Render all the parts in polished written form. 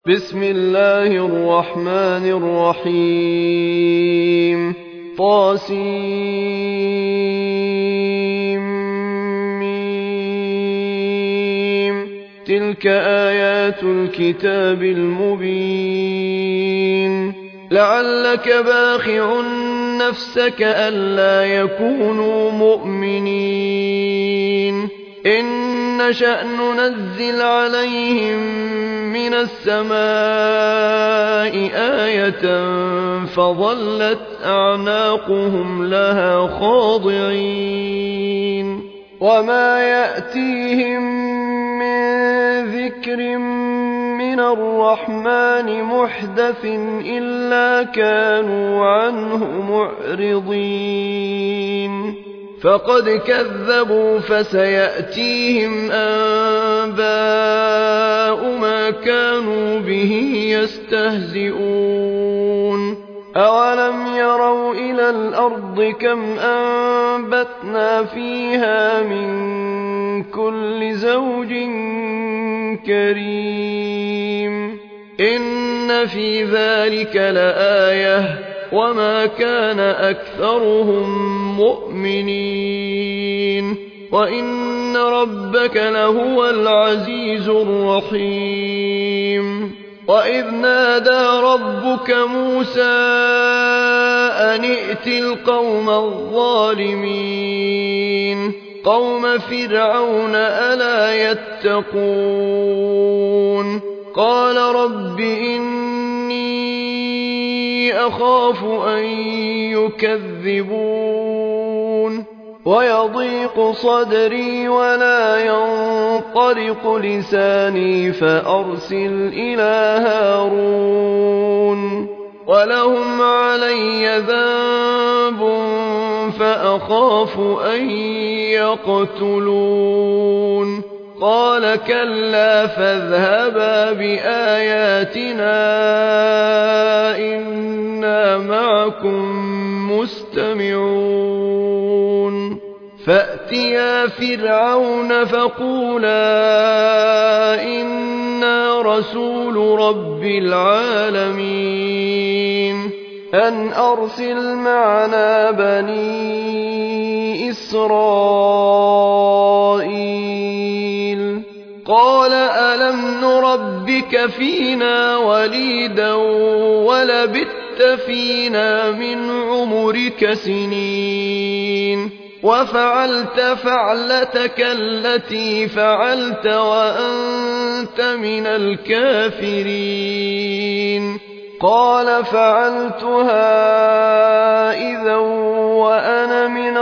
بسم الله الرحمن الرحيم طاسيم تلك آيات الكتاب المبين لعلك باخع نفسك ألا يكونوا مؤمنين إن نشأ ننزل عليهم من السماء آية فظلت أعناقهم لها خاضعين وما يأتيهم من ذكر من الرحمن محدث إلا كانوا عنه معرضين فقد كذبوا فسيأتيهم أنباء ما كانوا به يستهزئون أولم يروا إلى الأرض كم أنبتنا فيها من كل زوج كريم إن في ذلك لآية وما كان أكثرهم مؤمنين وإن ربك لهو العزيز الرحيم وإذ نادى ربك موسى أن ائت القوم الظالمين قوم فرعون ألا يتقون قال رب إني أخاف أن يكذبون ويضيق صدري ولا ينطلق لساني فأرسل إلى هارون ولهم علي ذنب فأخاف أن يقتلون قال كلا فاذهبا بآياتنا إنا معكم مستمعون فأتيا فرعون فقولا إنا رسول رب العالمين أن أرسل معنا بني إسرائيل قال ألم نربك فينا وليدا ولبثت فينا من عمرك سنين وفعلت فعلتك التي فعلت وأنت من الكافرين قال فعلتها إذا وأنا من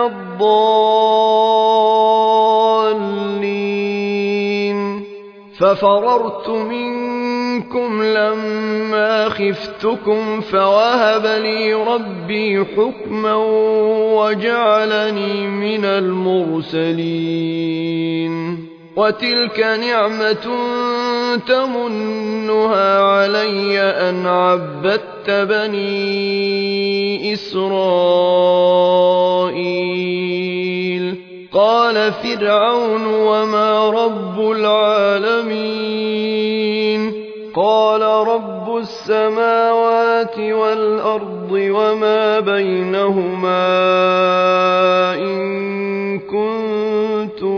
الضالين ففررت منكم لما خفتكم فوهب لي ربي حكما وجعلني من المرسلين وتلك نعمة تمنها علي أن عبدت بني إسرائيل قال فرعون وما رب العالمين قال رب السماوات والأرض وما بينهما إن كنتم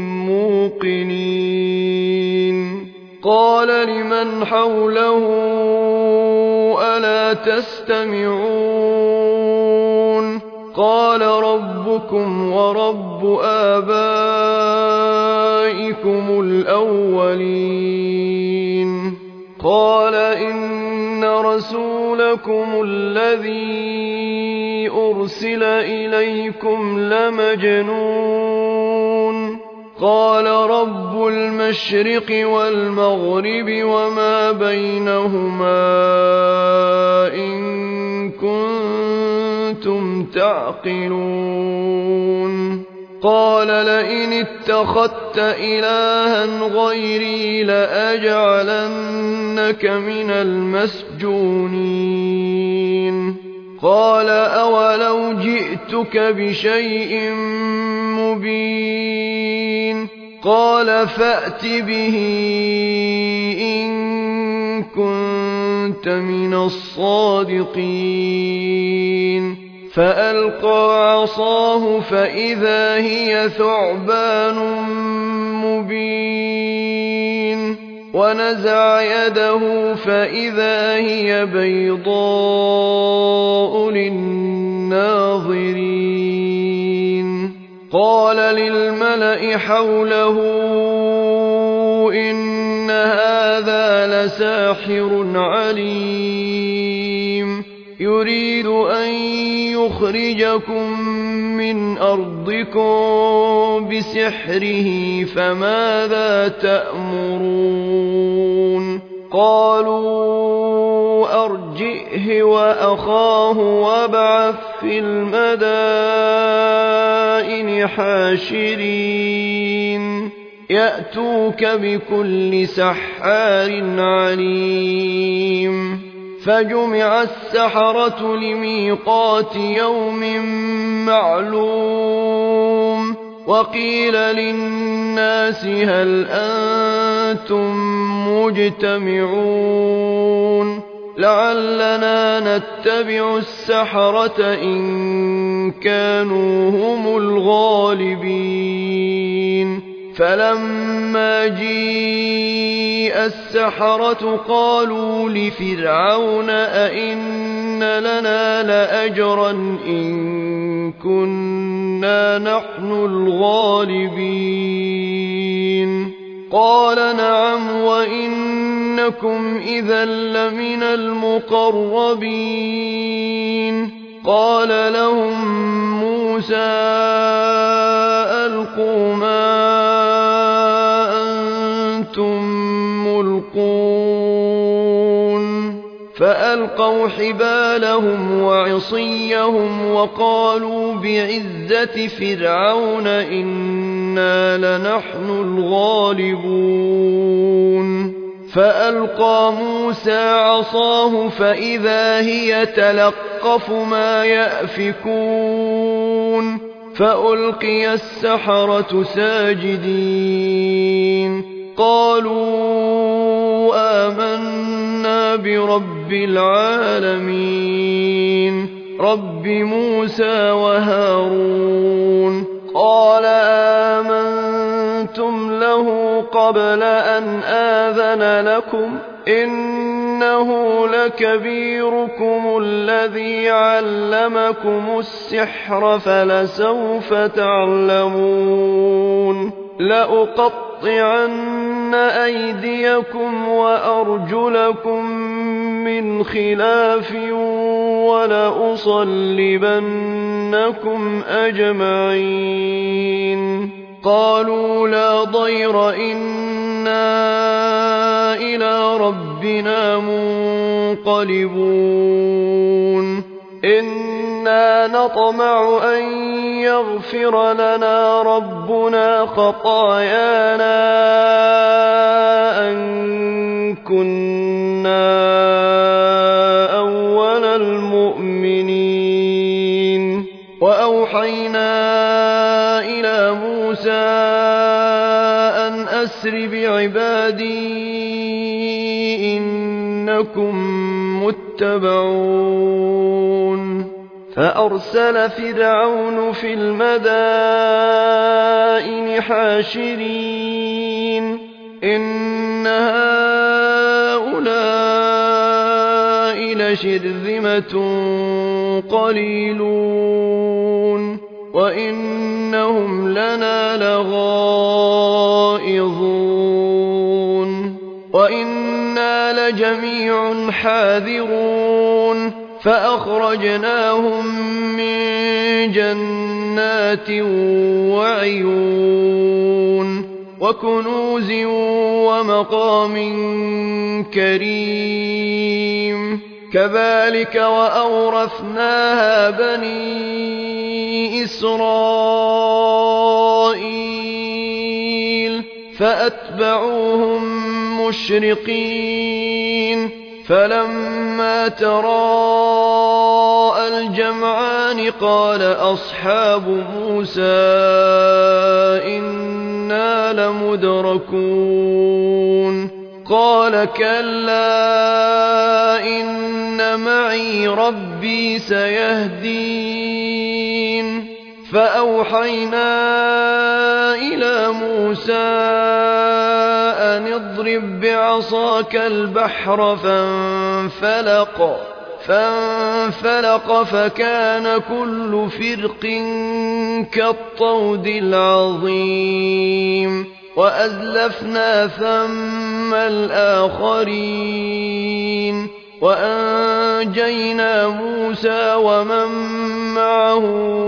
موقنين قال لمن حوله ألا تستمعون قال ربكم ورب آبائكم الأولين قال إن رسولكم الذي أرسل إليكم لمجنون قال رب المشرق والمغرب وما بينهما إن كنتم تعقلون قال لئن اتخذت إلها غيري لأجعلنك من المسجونين قال أولو جئتك بشيء مبين قال فأت به إن كنت من الصادقين فألقى عصاه فإذا هي ثعبان مبين ونزع يده فإذا هي بيضاء للناظرين قال للملأ حوله إن هذا لساحر عليم يريد أن يخرجكم من أرضكم بسحره فماذا تأمرون قالوا أرجئه وأخاه وابعث في المدائن حاشرين يأتوك بكل سحار عليم فجمع السحرة لميقات يوم معلوم وقيل للناس هل أنتم مجتمعون لعلنا نتبع السحرة إن كانوا هم الغالبين فلما جيء السحرة قالوا لفرعون أئن لنا لأجرا إن كنا نحن الغالبين قال نعم وإنكم إذا لمن المقربين قال لهم موسى ألقوا ما أنتم ملقون فألقوا حبالهم وعصيهم وقالوا بعزة فرعون إنا لنحن الغالبون فألقى موسى عصاه فإذا هي تلقف ما يأفكون فألقي السحرة ساجدين قالوا آمنا برب العالمين رب موسى وهارون قال آمنتم له قبل أن آذن لكم إنه لكبيركم الذي علمكم السحر فلسوف تعلمون لأقطعن أيديكم وأرجلكم من خلاف ولأصلبنكم أجمعين قالوا لا ضير إنا إلى ربنا منقلبون إنا نطمع أن يغفر لنا ربنا خطايانا أن كنا أول المؤمنين وأوحينا إلى موسى أن أسر بعبادي إنكم متبعون فأرسل فرعون في المدائن حاشرين إن هؤلاء لشرذمة قليلون وإنهم لنا لغائظون وإنا لجميع حاذرون فأخرجناهم من جنات وعيون وكنوز ومقام كريم كذلك وأورثناها بني إسرائيل فأتبعوهم مشرقين فلما تراءى الجمعان قال أصحاب موسى إنا لمدركون قال كلا إن معي ربي سيهدين فأوحينا إلى موسى أن اضرب بعصاك البحر فانفلق فكان كل فرق كالطود العظيم وأزلفنا ثم الآخرين وأنجينا موسى ومن معه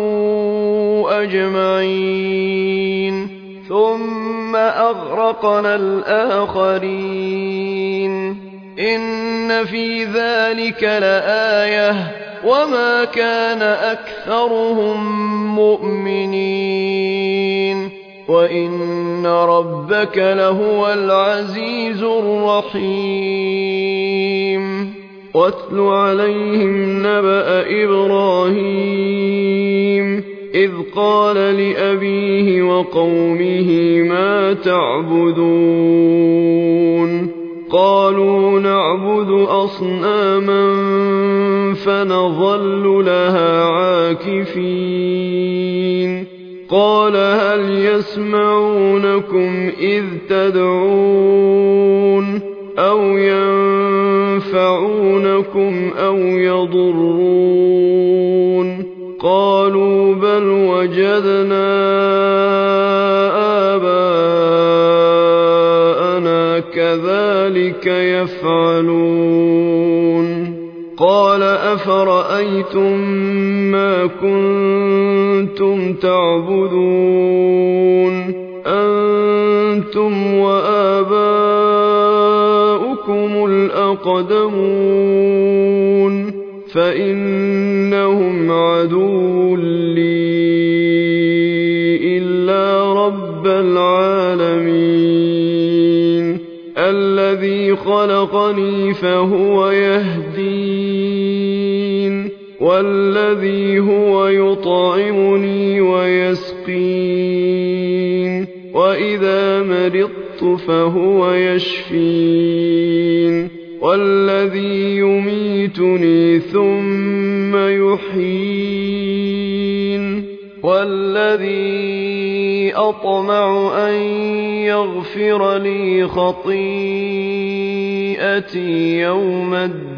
أجمعين ثم أغرقنا الآخرين إن في ذلك لآية وما كان أكثرهم مؤمنين وإن ربك لهو العزيز الرحيم واتل عليهم نبأ إبراهيم إذ قال لأبيه وقومه ما تعبدون قالوا نعبد أصناما فنظل لها عاكفين قال هل يسمعونكم إذ تدعون أو ينفعونكم أو يضرون قالوا بل وجدنا آباءنا كذلك يفعلون قال أفرأيتم ما كنتم تعبدون أنتم وآباؤكم الأقدمون فإنهم عدو لي إلا رب العالمين الذي خلقني فهو يهدين والذي هو يطعمني ويسقين وإذا مرضت فهو يشفين والذي يميتني ثم يحيين والذي أطمع أن يغفر لي خطيئتي يوم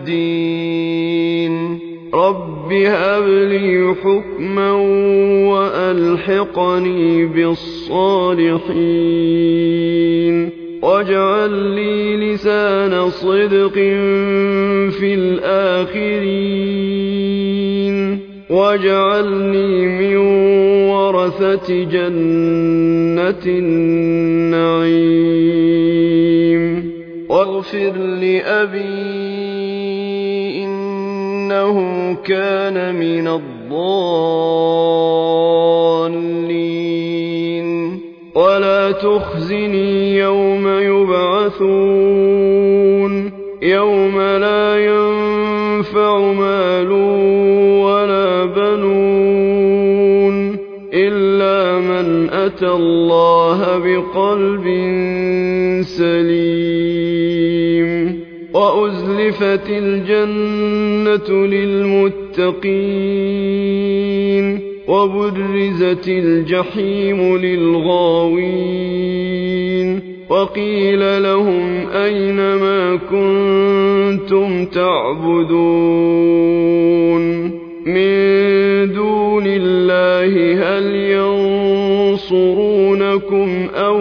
الدين رب هب لي حكما وألحقني بالصالحين واجعل لي لسان صدق في الآخرين واجعلني من ورثة جنة النعيم واغفر لأبي إنه كان من الضالين ولا تخزني يوم يبعثون يوم لا ينفع مال ولا بنون إلا من أتى الله بقلب سليم وأزلفت الجنة للمتقين وبرزت الجحيم للغاوين وقيل لهم أين ما كنتم تعبدون من دون الله هل ينصرونكم أو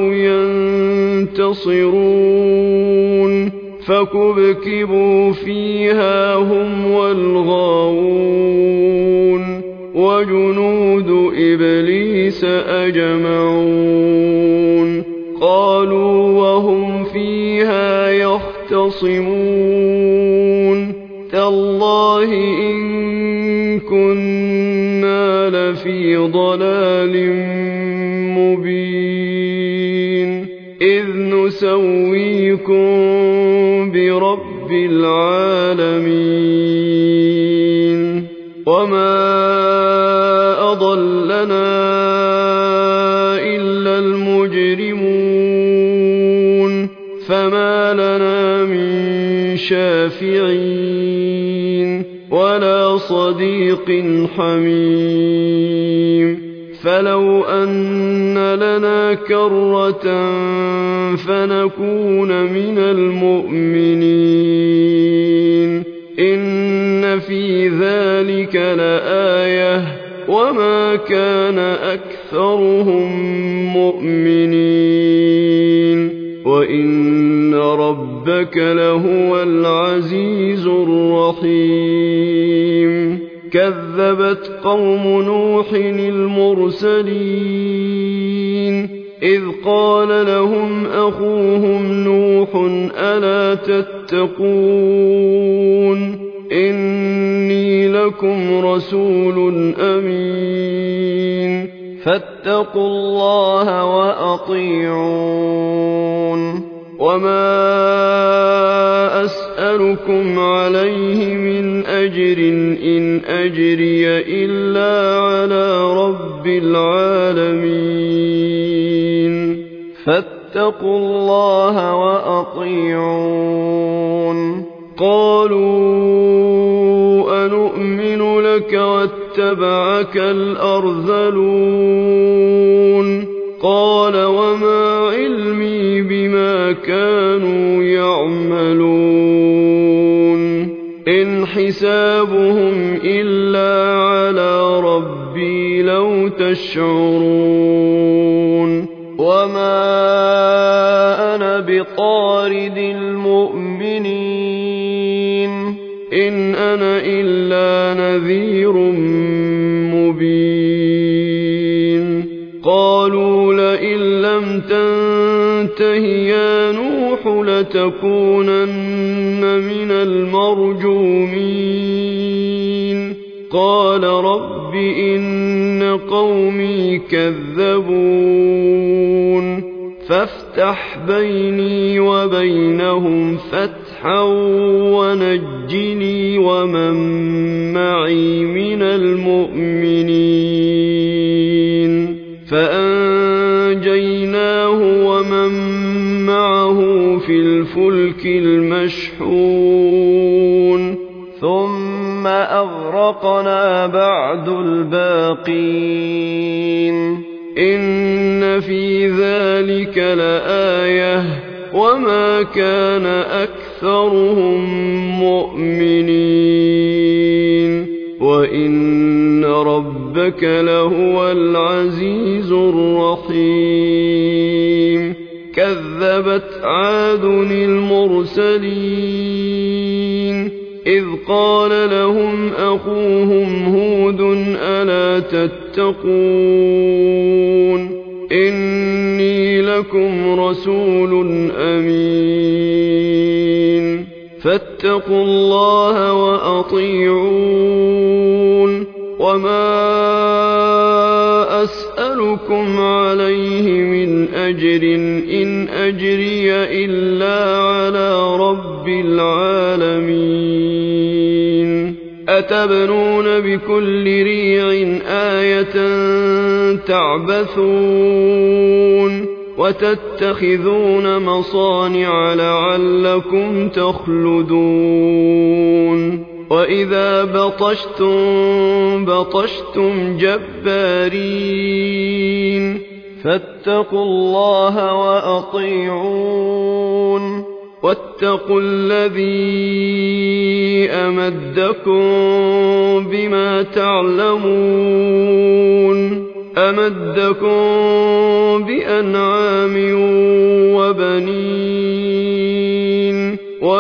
ينتصرون فكبكبوا فيها هم والغاوون وجنود إبليس أجمعون قالوا وهم فيها يختصمون تالله إن كنا لفي ضلال مبين إذ نسويكم برب العالمين وما أضلنا إلا المجرمون فما لنا شافعين ولا صديق حميم فلو أن لنا كرة فنكون من المؤمنين إن في ذلك لآية وما كان أكثرهم مؤمنين وإن ربك لهو العزيز الرحيم كذبت قوم نوح المرسلين إذ قال لهم أخوهم نوح ألا تتقون إني لكم رسول أمين فاتقوا الله وأطيعون وما أسألكم عليه من أجر إن أجري إلا على رب العالمين فاتقوا الله وأطيعون قالوا أنؤمن لك واتبعك الأرذلون قال وما علمي بما كانوا يعملون إن حسابهم إلا على ربي لو تشعرون وما أنا بطارد المؤمنين إن أنا إلا نذير مبين قالوا لئن لم تنته يا نوح لتكونن من المرجومين قال رب إن قومي كذبون فافتح بيني وبينهم فتحا ونجني ومن معي من المؤمنين فأنجيناه ومن معه في الفلك المشحون ثم أغرقنا بعد الباقين إن في ذلك لآية وما كان أكثرهم مؤمنين وإن ربك لهو العزيز الرحيم كذبت عاد المرسلين إذ قال لهم أخوهم هود ألا تتقون إني لكم رسول أمين فاتقوا الله وأطيعون وما أسألكم عليه من أجر إن أجري إلا على رب العالمين أتبنون بكل ريع آية تعبثون وتتخذون مصانع لعلكم تخلدون وإذا بطشتم جبارين فاتقوا الله وأطيعون واتقوا الذي أمدكم بما تعلمون أمدكم بأنعام وبنين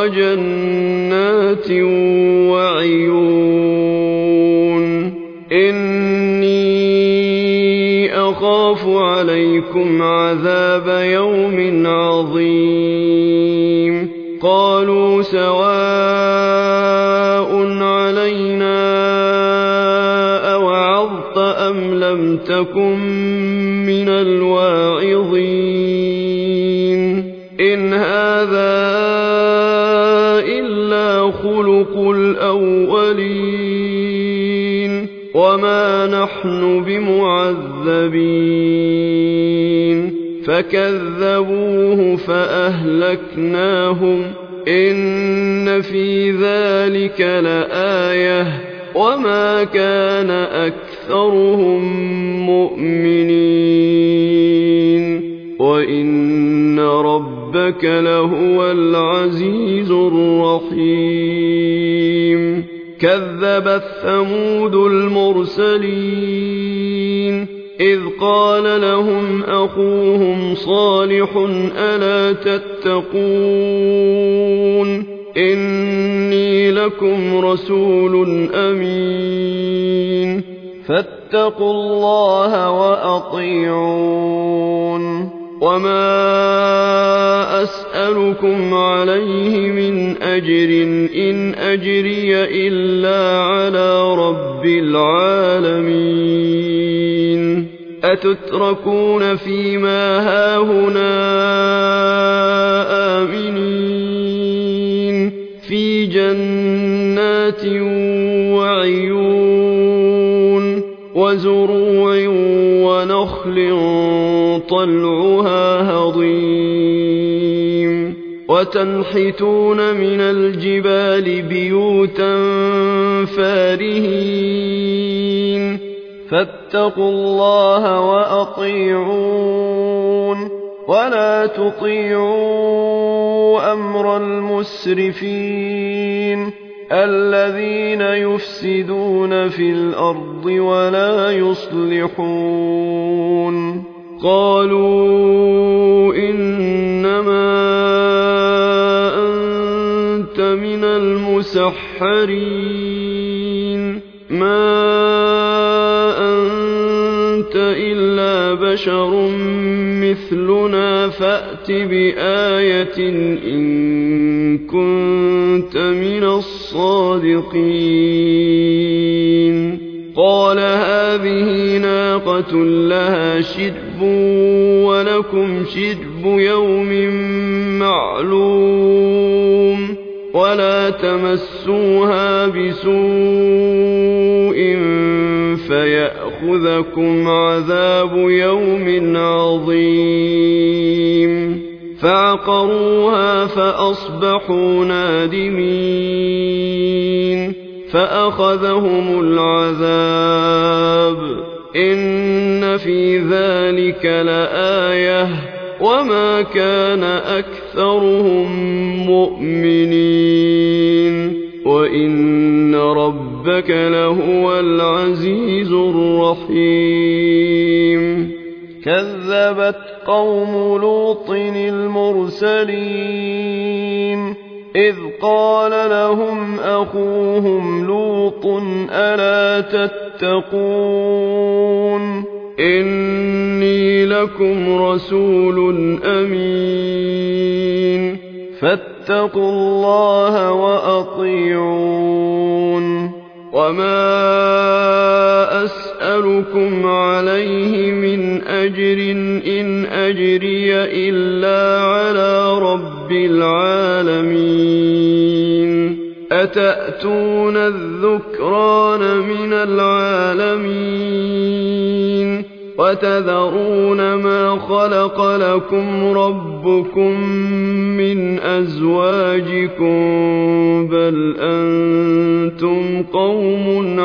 وجنات وعيون إني أخاف عليكم عذاب يوم عظيم قالوا سواء علينا أوعظت أم لم تكن من الواعظين إن هذا إلا خلق الأولين وما نحن بمعذبين فكذبوه فأهلكناهم إن في ذلك لآية وما كان أكثرهم مؤمنين وإن ربك لهو العزيز الرحيم كذبت ثمود المرسلين إذ قال لهم أخوهم صالح ألا تتقون إني لكم رسول أمين فاتقوا الله وأطيعون وما أسألكم عليه من أجر إن أجري إلا على رب العالمين أتتركون فيما هاهنا آمنين في جنات وعيون وزروع ونخل طلعها هضيم وتنحتون من الجبال بيوتا فارهين فاتقوا الله وأطيعون ولا تطيعوا أمر المسرفين الذين يفسدون في الأرض ولا يصلحون قالوا إنما أنت من المسحرين ما أنت إلا بشر مثلنا فأت بآية إن كنت من الصادقين قال هذه ناقة لها شرب ولكم شرب يوم معلوم ولا تمسوها بسوء فيأخذكم عذاب يوم عظيم فعقروها فأصبحوا نادمين فأخذهم العذاب إن في ذلك لآية وما كان أكثرهم مؤمنين وإن ربك لهو العزيز الرحيم كذبت قوم لوط المرسلين إذ قال لهم أخوهم لوط ألا تتقون إني لكم رسول أمين فاتقوا الله وأطيعون وما أسألكم عليه من أجر إن أجري إلا على رب العالمين أتأتون الذكران من العالمين وتذرون ما خلق لكم ربكم من أزواجكم بل أنتم قوم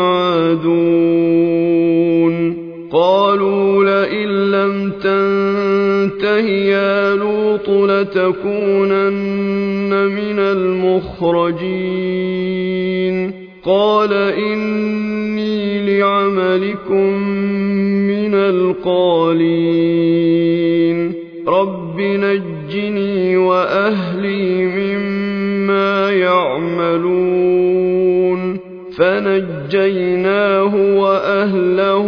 عادون قالوا لئن لم تنته يا لوط لتكونن من المخرجين قال إني لعملكم من القالين رب نجني وأهلي مما يعملون فنجيناه وأهله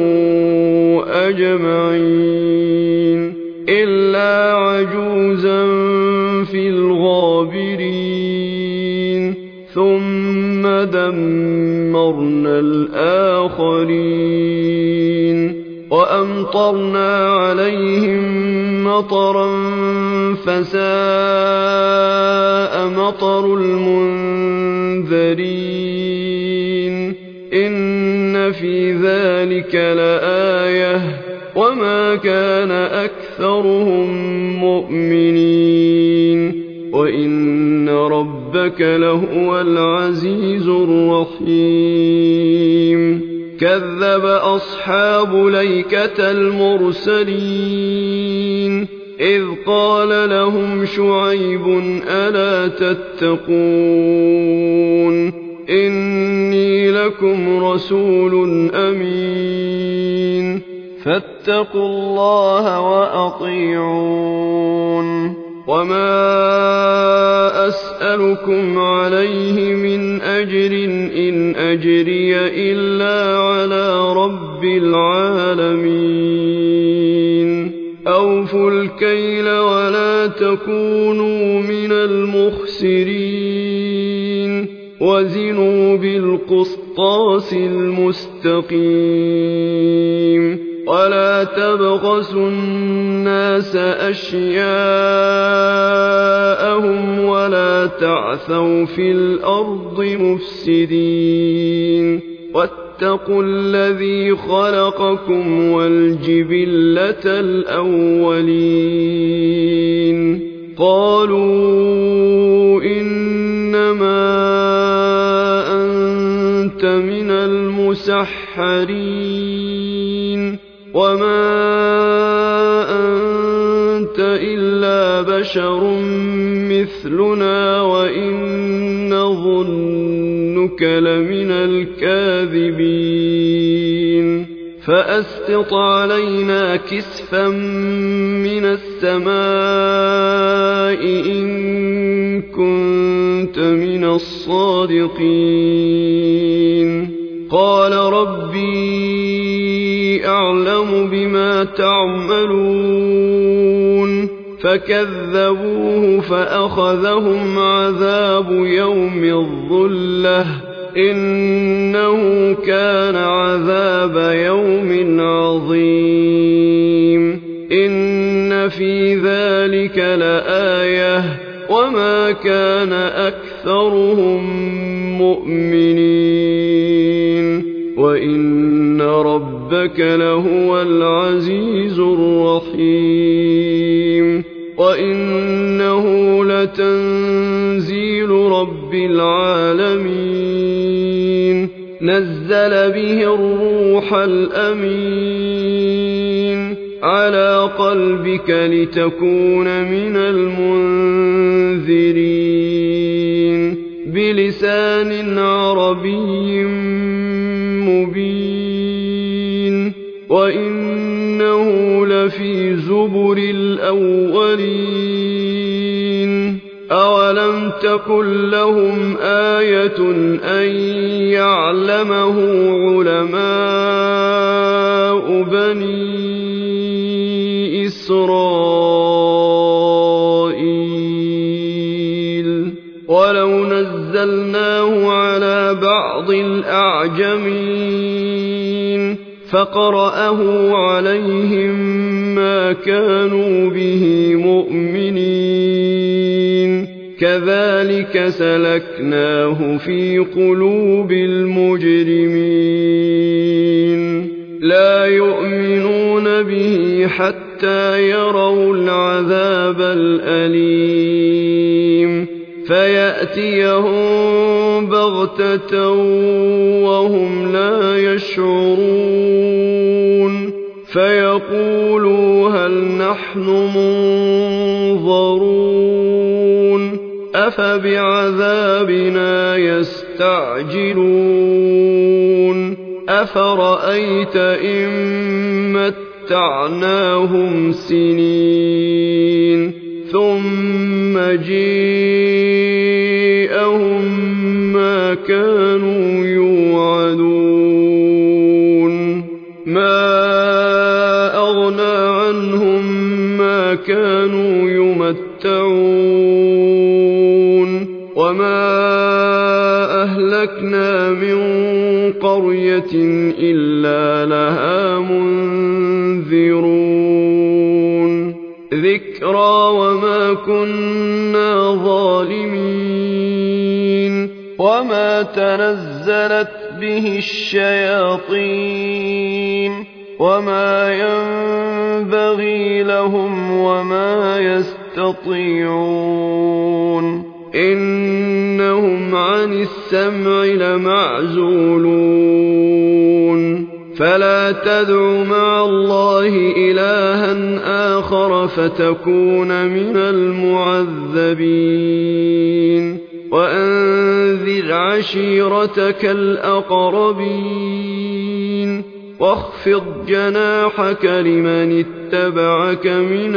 أجمعين إلا عجوزا في الغابرين ثم دمرنا الآخرين وأمطرنا عليهم مطرا فساء مطر المنذرين إن في ذلك لآية وما كان أكثرهم مؤمنين وإن ربك لهو العزيز الرحيم كذب أصحاب الأيكة المرسلين إذ قال لهم شعيب ألا تتقون إني لكم رسول أمين فاتقوا الله وأطيعون وما أسألكم عليه من أجر إن أجري إلا على رب العالمين أوفوا الكيل ولا تكونوا من المخسرين وزنوا بالقسطاس المستقيم ولا تبخسوا الناس أشياءهم ولا تعثوا في الأرض مفسدين واتقوا الذي خلقكم والجبلة الأولين قالوا إنما أنت من المسحرين وما أنت إلا بشر مثلنا وإن نظنك لمن الكاذبين فأسقط علينا كسفا من السماء إن كنت من الصادقين قال ربي أعلم بما تعملون فكذبوه فأخذهم عذاب يوم الظلة إنه كان عذاب يوم عظيم إن في ذلك لآية وما كان أكثرهم مؤمنين وإن ربك لهو العزيز الرحيم وإنه لتنزيل رب العالمين نزل به الروح الأمين على قلبك لتكون من المنذرين بلسان عربي مبين وإنه لفي زبر الأولين أولم تكن لهم آية أن يعلمه علماء بني إسرائيل ولو نزلناه على بعض الأعجمين فقرأه عليهم ما كانوا به مؤمنين كذلك سلكناه في قلوب المجرمين لا يؤمنون به حتى يروا العذاب الأليم فيأتيهم بغتة وهم لا يشعرون فيقولوا هل نحن منظرون أفبعذابنا يستعجلون أفرأيت إن متعناهم سنين ثم جيءهم ما كانوا يوعدون ما أغنى عنهم ما كانوا يمتعون وما أهلكنا من قرية إلا لها منذرون ذكرى وما كنا ظالمين وما تنزلت به الشياطين وما ينبغي لهم وما يستطيعون إنهم عن السمع لمعزولون فلا تدع مع الله إلها آخر فتكون من المعذبين وأنذر عشيرتك الأقربين واخفض جناحك لمن اتبعك من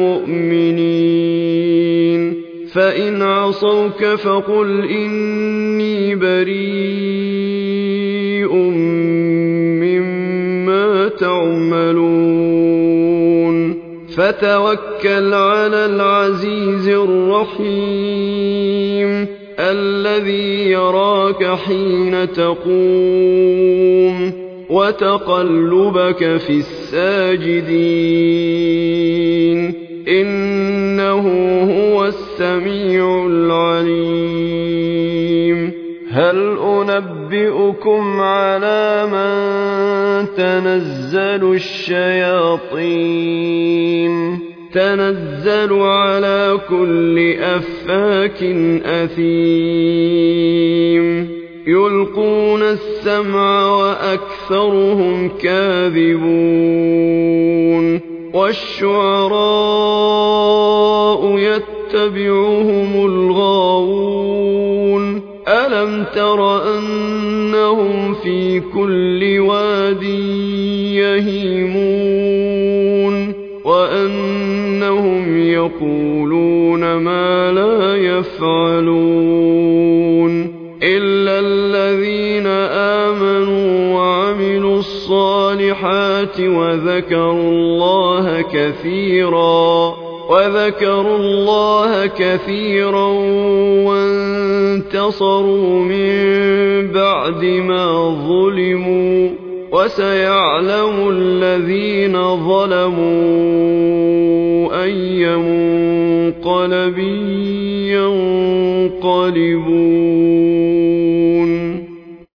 المؤمنين فإن عصوك فقل إني بريء مما تعملون فتوكل على العزيز الرحيم الذي يراك حين تقوم وتقلبك في الساجدين إنه هو السميع العليم هل أنبئكم على من تنزل الشياطين تنزل على كل أفاك أثيم يلقون السمع وأكثرهم كاذبون والشعراء يتبعهم الغاوون ألم تر أنهم في كل واد يهيمون وأنهم يقولون ما لا يفعلون إلا الذين آمنوا وعملوا الصالحات وذكروا الله كثيرا وانتصروا من بعد ما ظلموا وسيعلم الذين ظلموا أي منقلب ينقلبون